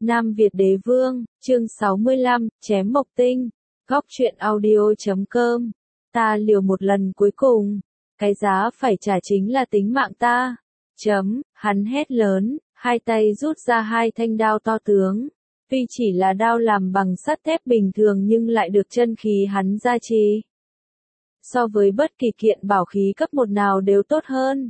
Nam Việt Đế Vương, chương 65, chém Mộc Tinh, góc truyện audio.com. Ta liều một lần cuối cùng, cái giá phải trả chính là tính mạng ta. Hắn hét lớn, hai tay rút ra hai thanh đao to tướng. Tuy chỉ là đao làm bằng sắt thép bình thường nhưng lại được chân khí hắn gia trì. So với bất kỳ kiện bảo khí cấp 1 nào đều tốt hơn.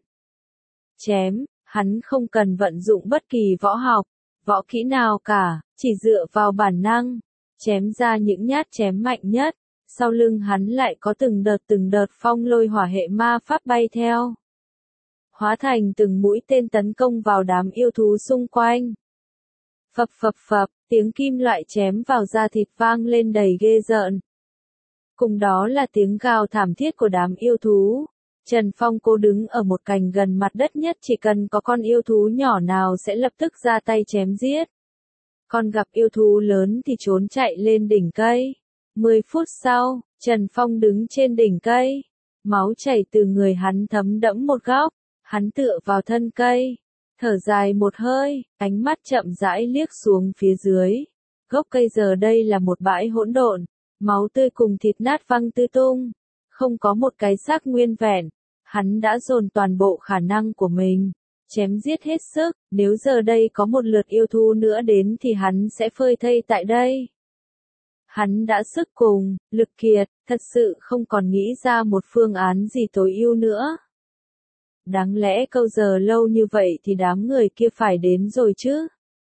Chém, hắn không cần vận dụng bất kỳ võ học, võ kỹ nào cả, chỉ dựa vào bản năng, chém ra những nhát chém mạnh nhất, sau lưng hắn lại có từng đợt phong lôi hỏa hệ ma pháp bay theo. Hóa thành từng mũi tên tấn công vào đám yêu thú xung quanh. Phập phập phập, tiếng kim loại chém vào da thịt vang lên đầy ghê rợn. Cùng đó là tiếng gào thảm thiết của đám yêu thú. Trần Phong cố đứng ở một cành gần mặt đất nhất, chỉ cần có con yêu thú nhỏ nào sẽ lập tức ra tay chém giết. Còn gặp yêu thú lớn thì trốn chạy lên đỉnh cây. 10 phút sau, Trần Phong đứng trên đỉnh cây. Máu chảy từ người hắn thấm đẫm một góc. Hắn tựa vào thân cây, thở dài một hơi, ánh mắt chậm rãi liếc xuống phía dưới. Gốc cây giờ đây là một bãi hỗn độn, máu tươi cùng thịt nát văng tứ tung. Không có một cái xác nguyên vẹn, hắn đã dồn toàn bộ khả năng của mình, chém giết hết sức, nếu giờ đây có một lượt yêu thú nữa đến thì hắn sẽ phơi thây tại đây. Hắn đã sức cùng, lực kiệt, thật sự không còn nghĩ ra một phương án gì tối ưu nữa. Đáng lẽ câu giờ lâu như vậy thì đám người kia phải đến rồi chứ?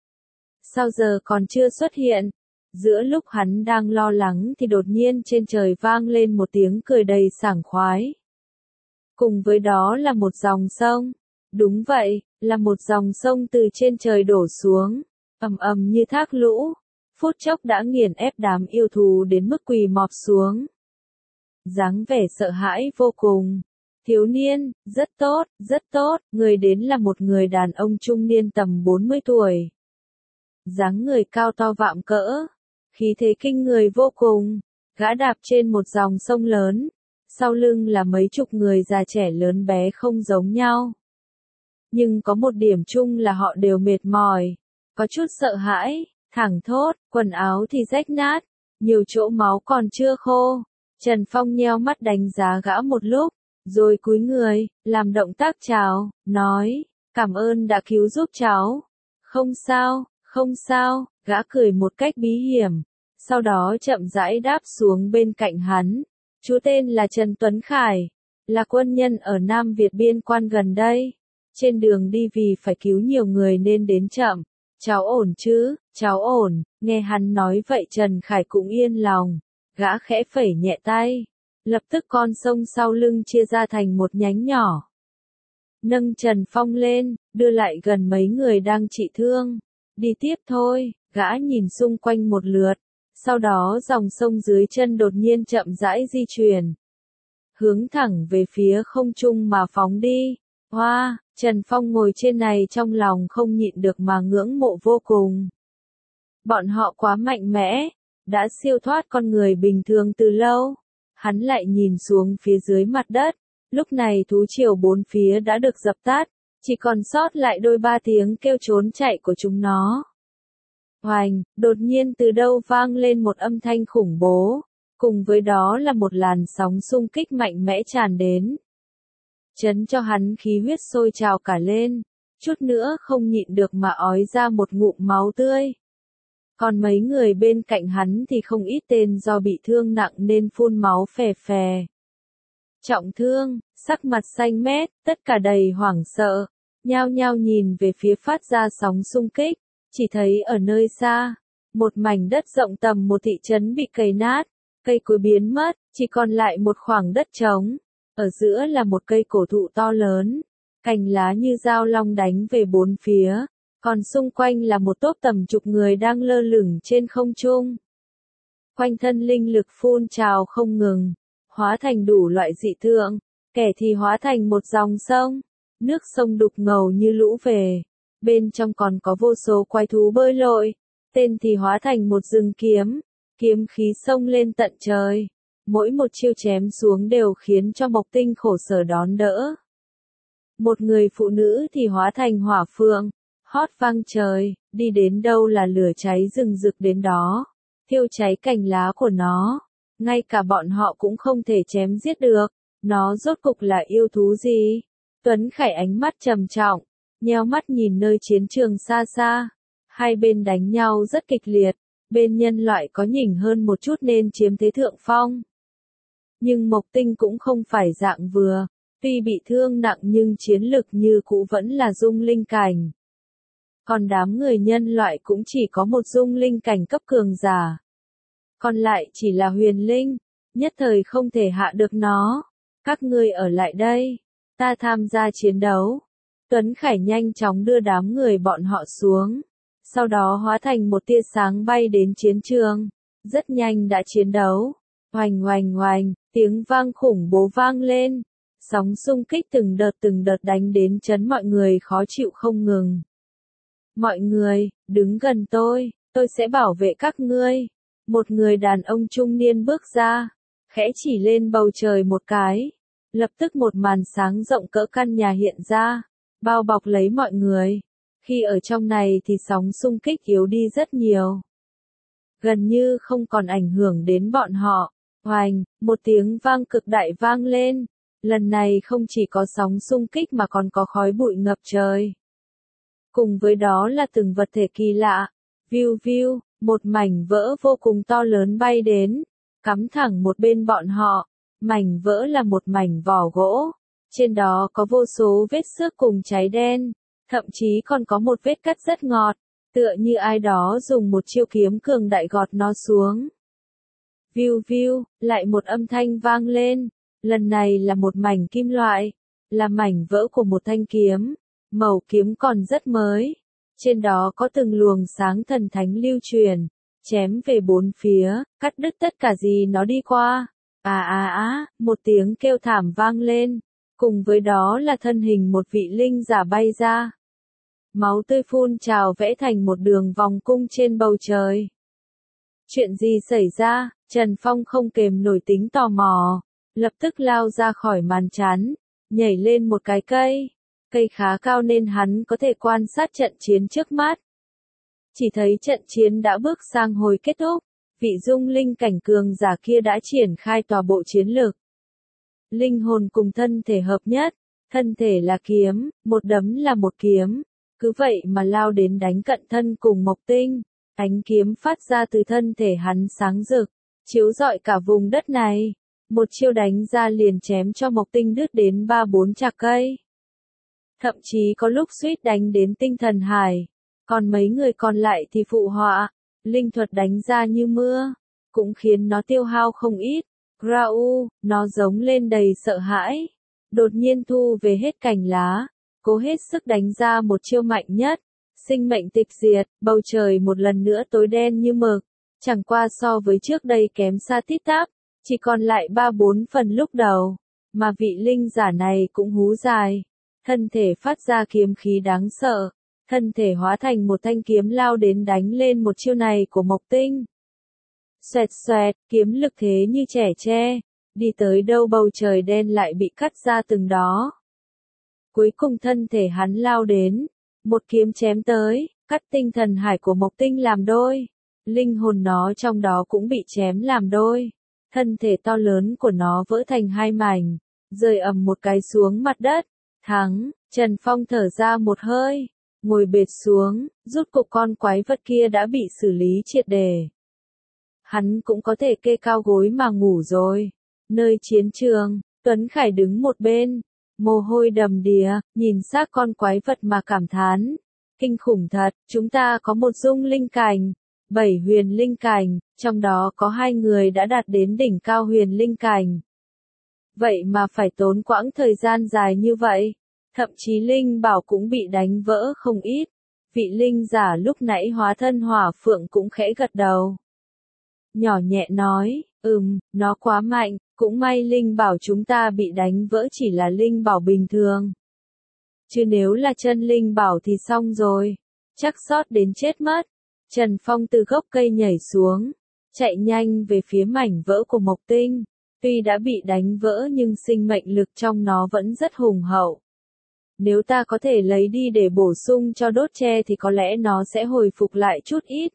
Sao giờ còn chưa xuất hiện? Giữa lúc hắn đang lo lắng thì đột nhiên trên trời vang lên một tiếng cười đầy sảng khoái. Cùng với đó là một dòng sông. Đúng vậy, là một dòng sông từ trên trời đổ xuống, ầm ầm như thác lũ, phút chốc đã nghiền ép đám yêu thú đến mức quỳ mọp xuống. Dáng vẻ sợ hãi vô cùng. Thiếu niên, rất tốt, người đến là một người đàn ông trung niên tầm 40 tuổi. Dáng người cao to vạm cỡ, khí thế kinh người vô cùng, gã đạp trên một dòng sông lớn, sau lưng là mấy chục người già trẻ lớn bé không giống nhau. Nhưng có một điểm chung là họ đều mệt mỏi, có chút sợ hãi, thẳng thốt, quần áo thì rách nát, nhiều chỗ máu còn chưa khô. Trần Phong nheo mắt đánh giá gã một lúc, rồi cúi người, làm động tác chào, nói, cảm ơn đã cứu giúp cháu. Không sao, gã cười một cách bí hiểm, sau đó chậm rãi đáp xuống bên cạnh hắn. Chú tên là Trần Tuấn Khải, là quân nhân ở Nam Việt biên quan gần đây. Trên đường đi vì phải cứu nhiều người nên đến chậm. Cháu ổn chứ? Cháu ổn. Nghe hắn nói vậy Trần Khải cũng yên lòng, gã khẽ phẩy nhẹ tay. Lập tức con sông sau lưng chia ra thành một nhánh nhỏ. Nâng Trần Phong lên, đưa lại gần mấy người đang trị thương. Đi tiếp thôi, gã nhìn xung quanh một lượt. Sau đó dòng sông dưới chân đột nhiên chậm rãi di chuyển. Hướng thẳng về phía không trung mà phóng đi. Hoa, Trần Phong ngồi trên này trong lòng không nhịn được mà ngưỡng mộ vô cùng. Bọn họ quá mạnh mẽ, đã siêu thoát con người bình thường từ lâu. Hắn lại nhìn xuống phía dưới mặt đất, lúc này thú triều bốn phía đã được dập tắt, chỉ còn sót lại đôi ba tiếng kêu trốn chạy của chúng nó. Hoành, đột nhiên từ đâu vang lên một âm thanh khủng bố, cùng với đó là một làn sóng xung kích mạnh mẽ tràn đến. Chấn cho hắn khí huyết sôi trào cả lên, chút nữa không nhịn được mà ói ra một ngụm máu tươi. Còn mấy người bên cạnh hắn thì không ít tên do bị thương nặng nên phun máu phè phè. Trọng thương, sắc mặt xanh mét, tất cả đầy hoảng sợ, nhao nhao nhìn về phía phát ra sóng xung kích, chỉ thấy ở nơi xa, một mảnh đất rộng tầm một thị trấn bị cày nát, cây cối biến mất, chỉ còn lại một khoảng đất trống, ở giữa là một cây cổ thụ to lớn, cành lá như dao long đánh về bốn phía. Còn xung quanh là một tốp tầm chục người đang lơ lửng trên không trung. Quanh thân linh lực phun trào không ngừng, hóa thành đủ loại dị tượng, kẻ thì hóa thành một dòng sông, nước sông đục ngầu như lũ về, bên trong còn có vô số quái thú bơi lội, tên thì hóa thành một rừng kiếm, kiếm khí xông lên tận trời, mỗi một chiêu chém xuống đều khiến cho Mộc Tinh khổ sở đón đỡ. Một người phụ nữ thì hóa thành hỏa phượng, hót vang trời, đi đến đâu là lửa cháy rừng rực đến đó, thiêu cháy cành lá của nó, ngay cả bọn họ cũng không thể chém giết được, nó rốt cục là yêu thú gì? Tuấn Khải ánh mắt trầm trọng, nheo mắt nhìn nơi chiến trường xa xa, hai bên đánh nhau rất kịch liệt, bên nhân loại có nhỉnh hơn một chút nên chiếm thế thượng phong. Nhưng Mộc Tinh cũng không phải dạng vừa, tuy bị thương nặng nhưng chiến lực như cũ vẫn là dung linh cảnh. Còn đám người nhân loại cũng chỉ có một dung linh cảnh cấp cường giả. Còn lại chỉ là huyền linh, nhất thời không thể hạ được nó. Các ngươi ở lại đây, ta tham gia chiến đấu. Tuấn Khải nhanh chóng đưa đám người bọn họ xuống, sau đó hóa thành một tia sáng bay đến chiến trường. Rất nhanh đã chiến đấu. Oành oành oành, tiếng vang khủng bố vang lên. Sóng xung kích từng đợt đánh đến chấn mọi người khó chịu không ngừng. Mọi người, đứng gần tôi sẽ bảo vệ các ngươi. Một người đàn ông trung niên bước ra, khẽ chỉ lên bầu trời một cái. Lập tức một màn sáng rộng cỡ căn nhà hiện ra, bao bọc lấy mọi người. Khi ở trong này thì sóng xung kích yếu đi rất nhiều. Gần như không còn ảnh hưởng đến bọn họ. Oành, một tiếng vang cực đại vang lên. Lần này không chỉ có sóng xung kích mà còn có khói bụi ngập trời. Cùng với đó là từng vật thể kỳ lạ. Viu viu, một mảnh vỡ vô cùng to lớn bay đến, cắm thẳng một bên bọn họ. Mảnh vỡ là một mảnh vỏ gỗ. Trên đó có vô số vết xước cùng cháy đen. Thậm chí còn có một vết cắt rất ngọt. Tựa như ai đó dùng một chiêu kiếm cường đại gọt nó xuống. Viu viu, lại một âm thanh vang lên. Lần này là một mảnh kim loại. Là mảnh vỡ của một thanh kiếm. Màu kiếm còn rất mới. Trên đó có từng luồng sáng thần thánh lưu truyền. Chém về bốn phía, cắt đứt tất cả gì nó đi qua. Một tiếng kêu thảm vang lên. Cùng với đó là thân hình một vị linh giả bay ra. Máu tươi phun trào vẽ thành một đường vòng cung trên bầu trời. Chuyện gì xảy ra? Trần Phong không kềm nổi tính tò mò. Lập tức lao ra khỏi màn chắn. Nhảy lên một cái cây. Cây khá cao nên hắn có thể quan sát trận chiến trước mắt. Chỉ thấy trận chiến đã bước sang hồi kết thúc. Vị dung linh cảnh cường giả kia đã triển khai tòa bộ chiến lược. Linh hồn cùng thân thể hợp nhất. Thân thể là kiếm, một đấm là một kiếm. Cứ vậy mà lao đến đánh cận thân cùng Mộc Tinh. Ánh kiếm phát ra từ thân thể hắn sáng rực, chiếu rọi cả vùng đất này. Một chiêu đánh ra liền chém cho Mộc Tinh đứt đến 3-4 chạc cây. Thậm chí có lúc suýt đánh đến tinh thần hải. Còn mấy người còn lại thì phụ họa. Linh thuật đánh ra như mưa, cũng khiến nó tiêu hao không ít. Grau, nó giống lên đầy sợ hãi. Đột nhiên thu về hết cành lá, cố hết sức đánh ra một chiêu mạnh nhất. Sinh mệnh tịch diệt, bầu trời một lần nữa tối đen như mực. Chẳng qua so với trước đây kém xa tít tắp, chỉ còn lại 3-4 phần lúc đầu. Mà vị linh giả này cũng hú dài. Thân thể phát ra kiếm khí đáng sợ. Thân thể hóa thành một thanh kiếm lao đến đánh lên một chiêu này của Mộc Tinh. Xoẹt xoẹt, kiếm lực thế như trẻ tre. Đi tới đâu bầu trời đen lại bị cắt ra từng đó. Cuối cùng thân thể hắn lao đến. Một kiếm chém tới, cắt tinh thần hải của Mộc Tinh làm đôi. Linh hồn nó trong đó cũng bị chém làm đôi. Thân thể to lớn của nó vỡ thành hai mảnh, rơi ầm một cái xuống mặt đất. Thắng, Trần Phong thở ra một hơi, ngồi bệt xuống, rút cục con quái vật kia đã bị xử lý triệt để. Hắn cũng có thể kê cao gối mà ngủ rồi. Nơi chiến trường, Tuấn Khải đứng một bên, mồ hôi đầm đìa, nhìn xác con quái vật mà cảm thán. Kinh khủng thật, chúng ta có một dung linh cảnh, 7 huyền linh cảnh, trong đó có 2 người đã đạt đến đỉnh cao huyền linh cảnh. Vậy mà phải tốn quãng thời gian dài như vậy, thậm chí linh bảo cũng bị đánh vỡ không ít. Vị linh giả lúc nãy hóa thân hỏa phượng cũng khẽ gật đầu. Nhỏ nhẹ nói, nó quá mạnh, cũng may linh bảo chúng ta bị đánh vỡ chỉ là linh bảo bình thường. Chứ nếu là chân linh bảo thì xong rồi, chắc sót đến chết mất. Trần Phong từ gốc cây nhảy xuống, chạy nhanh về phía mảnh vỡ của Mộc Tinh. Tuy đã bị đánh vỡ nhưng sinh mệnh lực trong nó vẫn rất hùng hậu. Nếu ta có thể lấy đi để bổ sung cho đốt tre thì có lẽ nó sẽ hồi phục lại chút ít.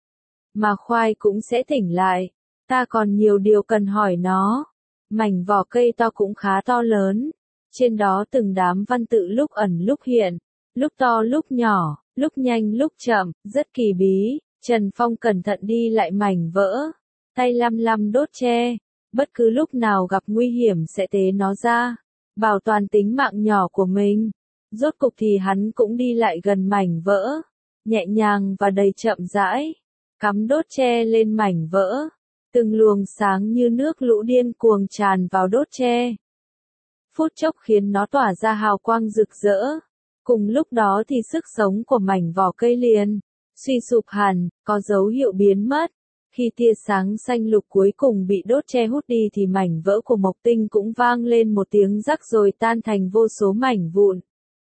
Mà khoai cũng sẽ tỉnh lại. Ta còn nhiều điều cần hỏi nó. Mảnh vỏ cây to cũng khá to lớn. Trên đó từng đám văn tự lúc ẩn lúc hiện, lúc to lúc nhỏ, lúc nhanh lúc chậm, rất kỳ bí. Trần Phong cẩn thận đi lại mảnh vỡ, tay lăm lăm đốt tre, bất cứ lúc nào gặp nguy hiểm sẽ tế nó ra, bảo toàn tính mạng nhỏ của mình. Rốt cục thì hắn cũng đi lại gần mảnh vỡ, nhẹ nhàng và đầy chậm rãi, cắm đốt tre lên mảnh vỡ, từng luồng sáng như nước lũ điên cuồng tràn vào đốt tre. Phút chốc khiến nó tỏa ra hào quang rực rỡ. Cùng lúc đó thì sức sống của mảnh vỏ cây liền suy sụp hẳn, có dấu hiệu biến mất. Khi tia sáng xanh lục cuối cùng bị đốt tre hút đi thì mảnh vỡ của Mộc Tinh cũng vang lên một tiếng rắc rồi tan thành vô số mảnh vụn.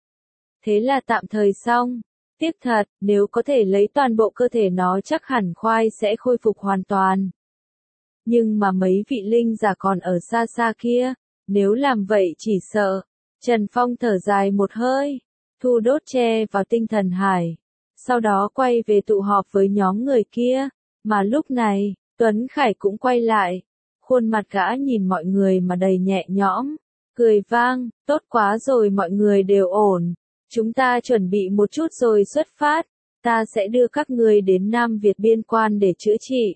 Thế là tạm thời xong. Tiếc thật, nếu có thể lấy toàn bộ cơ thể nó chắc hẳn khoai sẽ khôi phục hoàn toàn. Nhưng mà mấy vị linh giả còn ở xa xa kia, nếu làm vậy chỉ sợ. Trần Phong thở dài một hơi, thu đốt tre vào tinh thần hải. Sau đó quay về tụ họp với nhóm người kia. Mà lúc này, Tuấn Khải cũng quay lại. Khuôn mặt gã nhìn mọi người mà đầy nhẹ nhõm. Cười vang, tốt quá rồi, mọi người đều ổn. Chúng ta chuẩn bị một chút rồi xuất phát. Ta sẽ đưa các ngươi đến Nam Việt biên quan để chữa trị.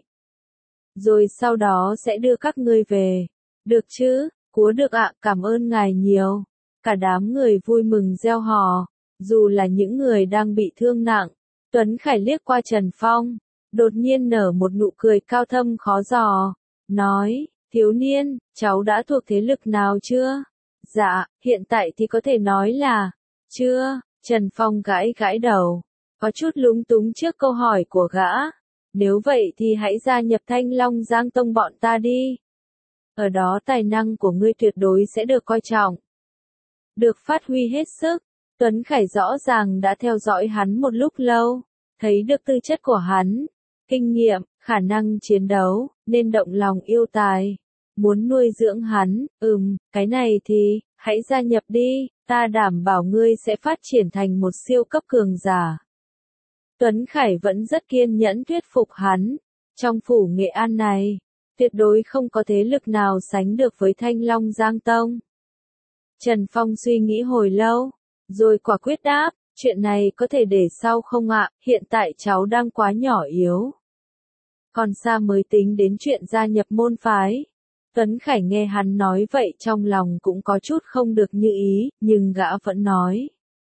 Rồi sau đó sẽ đưa các ngươi về. Được chứ? Cúa được ạ, cảm ơn ngài nhiều. Cả đám người vui mừng reo hò. Dù là những người đang bị thương nặng. Tuấn Khải liếc qua Trần Phong, đột nhiên nở một nụ cười cao thâm khó dò. Nói, thiếu niên, cháu đã thuộc thế lực nào chưa? Dạ, hiện tại thì có thể nói là, chưa. Trần Phong gãi gãi đầu, có chút lúng túng trước câu hỏi của gã. Nếu vậy thì hãy gia nhập Thanh Long Giang Tông bọn ta đi. Ở đó tài năng của ngươi tuyệt đối sẽ được coi trọng. Được phát huy hết sức. Tuấn Khải rõ ràng đã theo dõi hắn một lúc lâu, thấy được tư chất của hắn, kinh nghiệm, khả năng chiến đấu, nên động lòng yêu tài. Muốn nuôi dưỡng hắn, cái này thì, hãy gia nhập đi, ta đảm bảo ngươi sẽ phát triển thành một siêu cấp cường giả. Tuấn Khải vẫn rất kiên nhẫn thuyết phục hắn. Trong phủ Nghệ An này, tuyệt đối không có thế lực nào sánh được với Thanh Long Giang Tông. Trần Phong suy nghĩ hồi lâu, rồi quả quyết đáp, chuyện này có thể để sau không ạ, hiện tại cháu đang quá nhỏ yếu. Còn xa mới tính đến chuyện gia nhập môn phái. Tuấn Khải nghe hắn nói vậy trong lòng cũng có chút không được như ý, nhưng gã vẫn nói.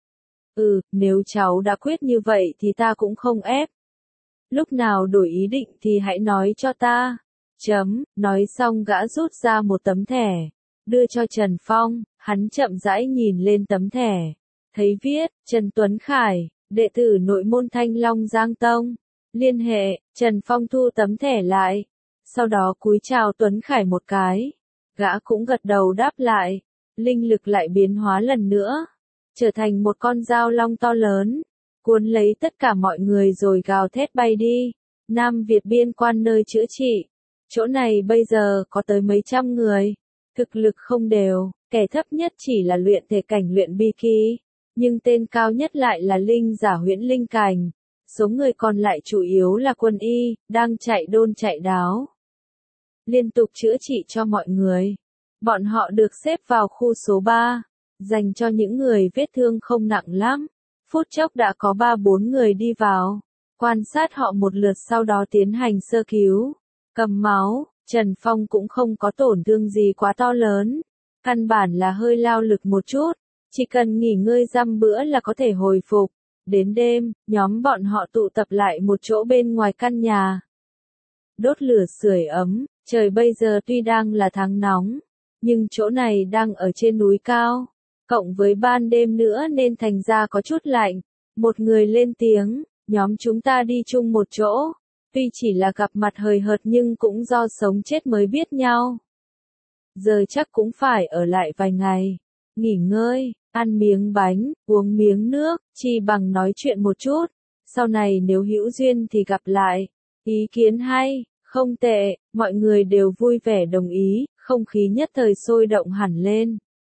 Nếu cháu đã quyết như vậy thì ta cũng không ép. Lúc nào đổi ý định thì hãy nói cho ta. Nói xong gã rút ra một tấm thẻ, đưa cho Trần Phong, hắn chậm rãi nhìn lên tấm thẻ. Thấy viết, Trần Tuấn Khải, đệ tử nội môn Thanh Long Giang Tông. Liên hệ, Trần Phong thu tấm thẻ lại. Sau đó cúi chào Tuấn Khải một cái. Gã cũng gật đầu đáp lại. Linh lực lại biến hóa lần nữa. Trở thành một con dao long to lớn. Cuốn lấy tất cả mọi người rồi gào thét bay đi. Nam Việt biên quan nơi chữa trị. Chỗ này bây giờ có tới mấy trăm người. Thực lực không đều, kẻ thấp nhất chỉ là luyện thể cảnh luyện bi kỳ. Nhưng tên cao nhất lại là linh giả huyễn linh cảnh. Số người còn lại chủ yếu là quân y, đang chạy đôn chạy đáo. Liên tục chữa trị cho mọi người. Bọn họ được xếp vào khu số 3, dành cho những người vết thương không nặng lắm. Phút chốc đã có 3-4 người đi vào, quan sát họ một lượt sau đó tiến hành sơ cứu. Cầm máu, Trần Phong cũng không có tổn thương gì quá to lớn. Căn bản là hơi lao lực một chút, chỉ cần nghỉ ngơi dăm bữa là có thể hồi phục. Đến đêm, nhóm bọn họ tụ tập lại một chỗ bên ngoài căn nhà. Đốt lửa sưởi ấm, trời bây giờ tuy đang là tháng nóng, nhưng chỗ này đang ở trên núi cao, cộng với ban đêm nữa nên thành ra có chút lạnh. Một người lên tiếng, nhóm chúng ta đi chung một chỗ, tuy chỉ là gặp mặt hời hợt nhưng cũng do sống chết mới biết nhau. Giờ chắc cũng phải ở lại vài ngày, nghỉ ngơi, ăn miếng bánh, uống miếng nước, chi bằng nói chuyện một chút, sau này nếu hữu duyên thì gặp lại. Ý kiến hay, không tệ, mọi người đều vui vẻ đồng ý, không khí nhất thời sôi động hẳn lên.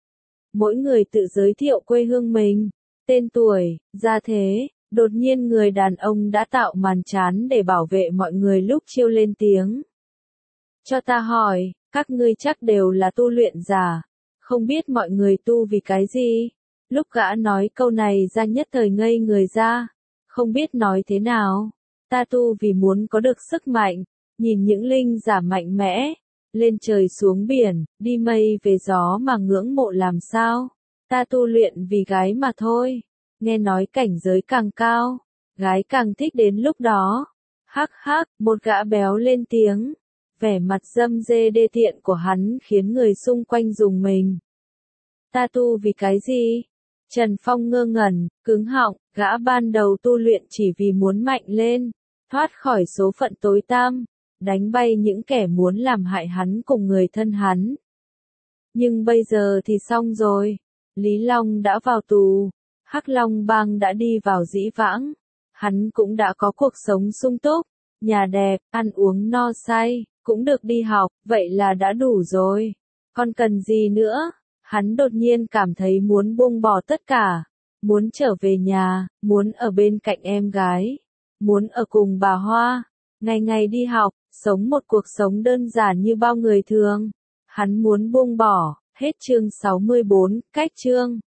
Mỗi người tự giới thiệu quê hương mình, tên tuổi, gia thế. Đột nhiên người đàn ông đã tạo màn trán để bảo vệ mọi người lúc Chiêu lên tiếng. Cho ta hỏi, các ngươi chắc đều là tu luyện giả, không biết mọi người tu vì cái gì? Lúc gã nói câu này ra nhất thời ngây người ra, không biết nói thế nào. Ta tu vì muốn có được sức mạnh, nhìn những linh giả mạnh mẽ, lên trời xuống biển, đi mây về gió mà ngưỡng mộ làm sao. Ta tu luyện vì gái mà thôi. Nghe nói cảnh giới càng cao, gái càng thích đến lúc đó. Hắc hắc, một gã béo lên tiếng. Vẻ mặt dâm dê đê tiện của hắn khiến người xung quanh rùng mình. Ta tu vì cái gì? Trần Phong ngơ ngẩn, cứng họng, gã ban đầu tu luyện chỉ vì muốn mạnh lên, thoát khỏi số phận tối tăm, đánh bay những kẻ muốn làm hại hắn cùng người thân hắn. Nhưng bây giờ thì xong rồi, Lý Long đã vào tù, Hắc Long Bang đã đi vào dĩ vãng, hắn cũng đã có cuộc sống sung túc, nhà đẹp, ăn uống no say, cũng được đi học, vậy là đã đủ rồi. Còn cần gì nữa? Hắn đột nhiên cảm thấy muốn buông bỏ tất cả, muốn trở về nhà, muốn ở bên cạnh em gái, muốn ở cùng bà Hoa, ngày ngày đi học, sống một cuộc sống đơn giản như bao người thường. Hắn muốn buông bỏ. Hết chương 64, cách chương